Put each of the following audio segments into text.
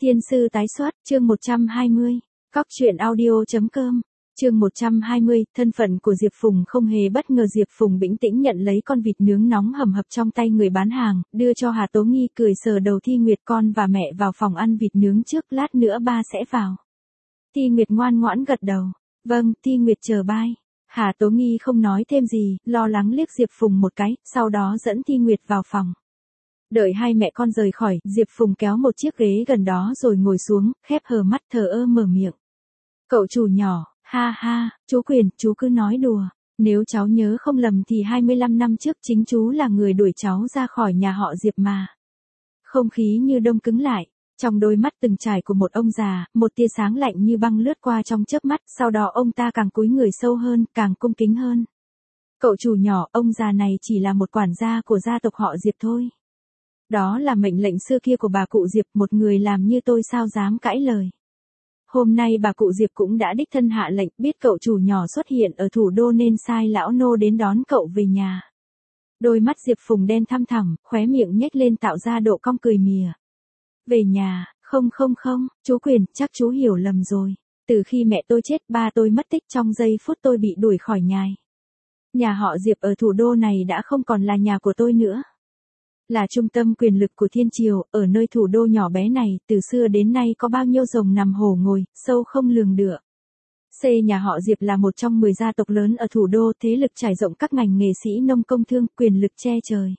Thiên sư tái xuất, chương 120. Cóc truyện audio.com. Chương 120, thân phận của Diệp Phùng không hề bất ngờ. Diệp Phùng bình tĩnh nhận lấy con vịt nướng nóng hầm hập trong tay người bán hàng, đưa cho Hà Tố Nghi, cười sờ đầu Thi Nguyệt. Con và mẹ vào phòng ăn vịt nướng trước, lát nữa ba sẽ vào. Thi Nguyệt ngoan ngoãn gật đầu. Vâng, Thi Nguyệt chờ bai. Hà Tố Nghi không nói thêm gì, lo lắng liếc Diệp Phùng một cái, sau đó dẫn Thi Nguyệt vào phòng. Đợi hai mẹ con rời khỏi, Diệp Phùng kéo một chiếc ghế gần đó rồi ngồi xuống, khép hờ mắt thờ ơ mở miệng. Cậu chủ nhỏ, ha ha, chú Quyền, chú cứ nói đùa. Nếu cháu nhớ không lầm thì 25 năm trước chính chú là người đuổi cháu ra khỏi nhà họ Diệp mà. Không khí như đông cứng lại, trong đôi mắt từng trải của một ông già, một tia sáng lạnh như băng lướt qua trong chớp mắt, sau đó ông ta càng cúi người sâu hơn, càng cung kính hơn. Cậu chủ nhỏ, ông già này chỉ là một quản gia của gia tộc họ Diệp thôi. Đó là mệnh lệnh xưa kia của bà cụ Diệp, một người làm như tôi sao dám cãi lời. Hôm nay bà cụ Diệp cũng đã đích thân hạ lệnh, biết cậu chủ nhỏ xuất hiện ở thủ đô nên sai lão nô đến đón cậu về nhà. Đôi mắt Diệp Phùng đen thăm thẳm, khóe miệng nhếch lên tạo ra độ cong cười mỉa. Về nhà, không, chú Quyền, chắc chú hiểu lầm rồi. Từ khi mẹ tôi chết, ba tôi mất tích, trong giây phút tôi bị đuổi khỏi nhà. Nhà họ Diệp ở thủ đô này đã không còn là nhà của tôi nữa. Là trung tâm quyền lực của thiên triều, ở nơi thủ đô nhỏ bé này, từ xưa đến nay có bao nhiêu rồng nằm hổ ngồi, sâu không lường được. Nhà họ Diệp là một trong 10 gia tộc lớn ở thủ đô, thế lực trải rộng các ngành nghệ sĩ nông công thương, quyền lực che trời.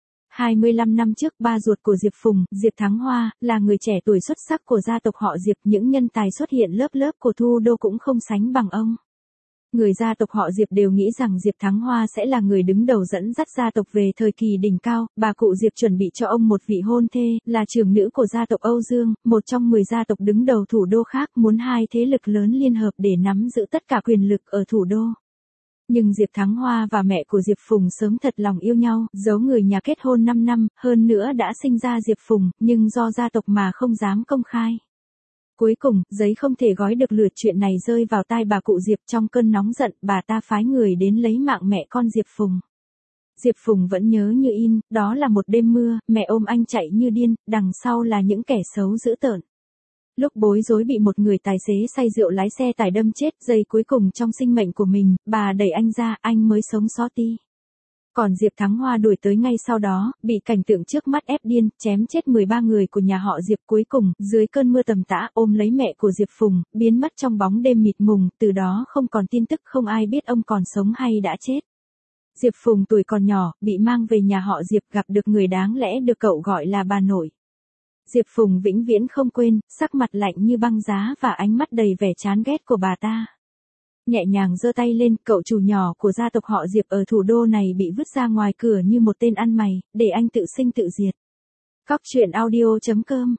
25 năm trước, ba ruột của Diệp Phùng, Diệp Thắng Hoa, là người trẻ tuổi xuất sắc của gia tộc họ Diệp, những nhân tài xuất hiện lớp lớp của thủ đô cũng không sánh bằng ông. Người gia tộc họ Diệp đều nghĩ rằng Diệp Thắng Hoa sẽ là người đứng đầu dẫn dắt gia tộc về thời kỳ đỉnh cao. Bà cụ Diệp chuẩn bị cho ông một vị hôn thê, là trưởng nữ của gia tộc Âu Dương, một trong 10 gia tộc đứng đầu thủ đô khác, muốn hai thế lực lớn liên hợp để nắm giữ tất cả quyền lực ở thủ đô. Nhưng Diệp Thắng Hoa và mẹ của Diệp Phùng sớm thật lòng yêu nhau, giấu người nhà kết hôn 5 năm, hơn nữa đã sinh ra Diệp Phùng, nhưng do gia tộc mà không dám công khai. Cuối cùng, giấy không thể gói được lửa, chuyện này rơi vào tai bà cụ Diệp. Trong cơn nóng giận, bà ta phái người đến lấy mạng mẹ con Diệp Phùng. Diệp Phùng vẫn nhớ như in, đó là một đêm mưa, mẹ ôm anh chạy như điên, đằng sau là những kẻ xấu dữ tợn. Lúc bối rối bị một người tài xế say rượu lái xe tải đâm chết, giây cuối cùng trong sinh mệnh của mình, bà đẩy anh ra, anh mới sống sót đi. Còn Diệp Thắng Hoa đuổi tới ngay sau đó, bị cảnh tượng trước mắt ép điên, chém chết 13 người của nhà họ Diệp. Cuối cùng, dưới cơn mưa tầm tã, ôm lấy mẹ của Diệp Phùng, biến mất trong bóng đêm mịt mùng, từ đó không còn tin tức, không ai biết ông còn sống hay đã chết. Diệp Phùng tuổi còn nhỏ, bị mang về nhà họ Diệp, gặp được người đáng lẽ được cậu gọi là bà nội. Diệp Phùng vĩnh viễn không quên, sắc mặt lạnh như băng giá và ánh mắt đầy vẻ chán ghét của bà ta. Nhẹ nhàng giơ tay lên, cậu chủ nhỏ của gia tộc họ Diệp ở thủ đô này bị vứt ra ngoài cửa như một tên ăn mày, để anh tự sinh tự diệt. Cóc truyện audio.com.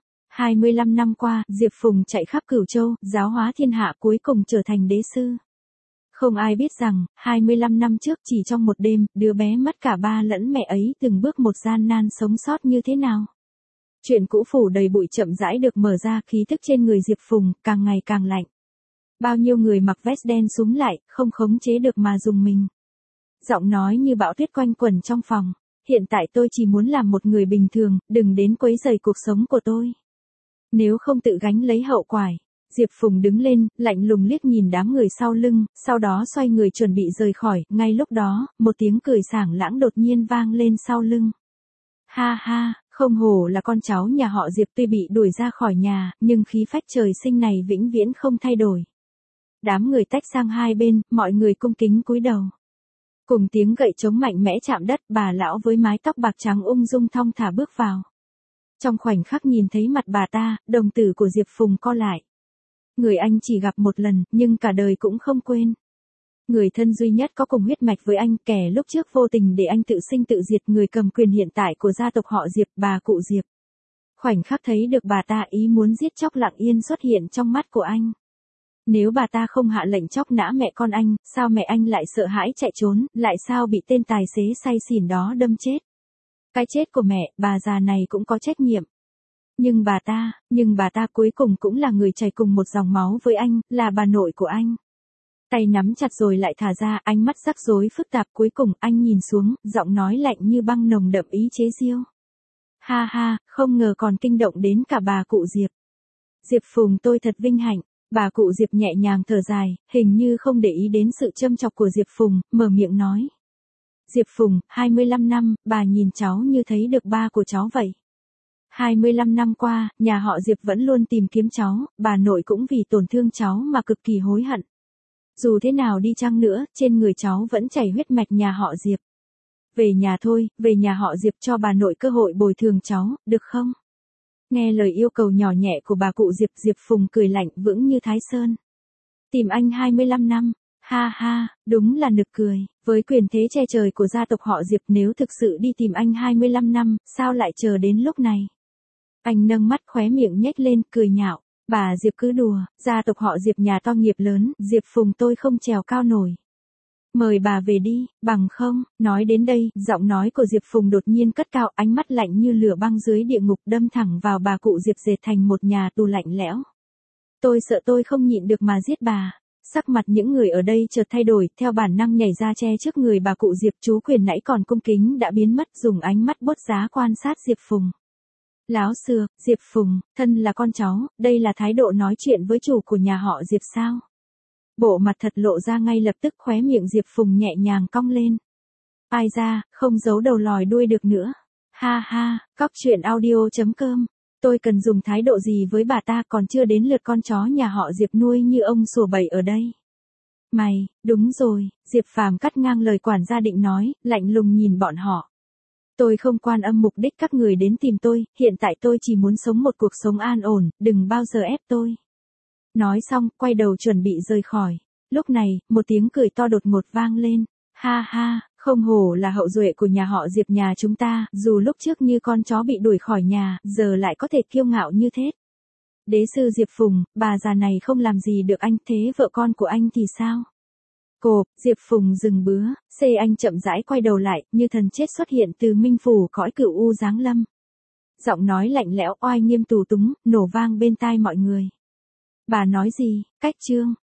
25 năm qua, Diệp Phùng chạy khắp Cửu Châu, giáo hóa thiên hạ, cuối cùng trở thành đế sư. Không ai biết rằng, 25 năm trước chỉ trong một đêm, đứa bé mất cả ba lẫn mẹ ấy từng bước một gian nan sống sót như thế nào. Chuyện cũ phủ đầy bụi chậm rãi được mở ra, khí thức trên người Diệp Phùng càng ngày càng lạnh. Bao nhiêu người mặc vest đen súm lại, không khống chế được mà dùng mình. Giọng nói như bão tuyết quanh quẩn trong phòng. Hiện tại tôi chỉ muốn làm một người bình thường, đừng đến quấy rầy cuộc sống của tôi. Nếu không tự gánh lấy hậu quả. Diệp Phùng đứng lên, lạnh lùng liếc nhìn đám người sau lưng, sau đó xoay người chuẩn bị rời khỏi. Ngay lúc đó, một tiếng cười sảng lãng đột nhiên vang lên sau lưng. Ha ha, không hổ là con cháu nhà họ Diệp, tuy bị đuổi ra khỏi nhà, nhưng khí phách trời sinh này vĩnh viễn không thay đổi. Đám người tách sang hai bên, mọi người cung kính cúi đầu. Cùng tiếng gậy trống mạnh mẽ chạm đất, bà lão với mái tóc bạc trắng ung dung thong thả bước vào. Trong khoảnh khắc nhìn thấy mặt bà ta, đồng tử của Diệp Phùng co lại. Người anh chỉ gặp một lần, nhưng cả đời cũng không quên. Người thân duy nhất có cùng huyết mạch với anh, kẻ lúc trước vô tình để anh tự sinh tự diệt, người cầm quyền hiện tại của gia tộc họ Diệp, bà cụ Diệp. Khoảnh khắc thấy được bà ta ý muốn giết chóc lặng yên xuất hiện trong mắt của anh. Nếu bà ta không hạ lệnh chóc nã mẹ con anh, sao mẹ anh lại sợ hãi chạy trốn, lại sao bị tên tài xế say xỉn đó đâm chết? Cái chết của mẹ, bà già này cũng có trách nhiệm. Nhưng bà ta cuối cùng cũng là người chảy cùng một dòng máu với anh, là bà nội của anh. Tay nắm chặt rồi lại thả ra, ánh mắt rắc rối phức tạp, cuối cùng anh nhìn xuống, giọng nói lạnh như băng nồng đậm ý chế giễu. Ha ha, không ngờ còn kinh động đến cả bà cụ Diệp. Diệp Phùng tôi thật vinh hạnh. Bà cụ Diệp nhẹ nhàng thở dài, hình như không để ý đến sự châm chọc của Diệp Phùng, mở miệng nói. Diệp Phùng, 25 năm, bà nhìn cháu như thấy được ba của cháu vậy. 25 năm qua, nhà họ Diệp vẫn luôn tìm kiếm cháu, bà nội cũng vì tổn thương cháu mà cực kỳ hối hận. Dù thế nào đi chăng nữa, trên người cháu vẫn chảy huyết mạch nhà họ Diệp. Về nhà thôi, về nhà họ Diệp cho bà nội cơ hội bồi thường cháu, được không? Nghe lời yêu cầu nhỏ nhẹ của bà cụ Diệp, Diệp Phùng cười lạnh vững như Thái Sơn. Tìm anh 25 năm, ha ha, đúng là nực cười, với quyền thế che trời của gia tộc họ Diệp nếu thực sự đi tìm anh 25 năm, sao lại chờ đến lúc này? Anh nâng mắt khóe miệng nhếch lên, cười nhạo, bà Diệp cứ đùa, gia tộc họ Diệp nhà to nghiệp lớn, Diệp Phùng tôi không trèo cao nổi. Mời bà về đi, bằng không, nói đến đây, giọng nói của Diệp Phùng đột nhiên cất cao, ánh mắt lạnh như lửa băng dưới địa ngục đâm thẳng vào bà cụ Diệp dệt thành một nhà tù lạnh lẽo. Tôi sợ tôi không nhịn được mà giết bà. Sắc mặt những người ở đây chợt thay đổi, theo bản năng nhảy ra che trước người bà cụ Diệp, chú quyền nãy còn cung kính đã biến mất, dùng ánh mắt bốt giá quan sát Diệp Phùng. Láo xừa, Diệp Phùng, thân là con cháu, đây là thái độ nói chuyện với chủ của nhà họ Diệp sao? Bộ mặt thật lộ ra ngay lập tức, khóe miệng Diệp Phùng nhẹ nhàng cong lên. Ai ra, không giấu đầu lòi đuôi được nữa. Ha ha, cóc truyện audio.com. Tôi cần dùng thái độ gì với bà ta, còn chưa đến lượt con chó nhà họ Diệp nuôi như ông sủa bậy ở đây. Mày, đúng rồi, Diệp Phàm cắt ngang lời quản gia định nói, lạnh lùng nhìn bọn họ. Tôi không quan âm mục đích các người đến tìm tôi, hiện tại tôi chỉ muốn sống một cuộc sống an ổn, đừng bao giờ ép tôi. Nói xong, quay đầu chuẩn bị rời khỏi. Lúc này, một tiếng cười to đột ngột vang lên. Ha ha, không hổ là hậu duệ của nhà họ Diệp nhà chúng ta, dù lúc trước như con chó bị đuổi khỏi nhà, giờ lại có thể kiêu ngạo như thế. Đế sư Diệp Phùng, bà già này không làm gì được anh, thế vợ con của anh thì sao? Cộp, Diệp Phùng dừng bứa, anh chậm rãi quay đầu lại, như thần chết xuất hiện từ minh phủ cõi cửu u giáng lâm. Giọng nói lạnh lẽo oai nghiêm tù túng, nổ vang bên tai mọi người. Bà nói gì, cách chương.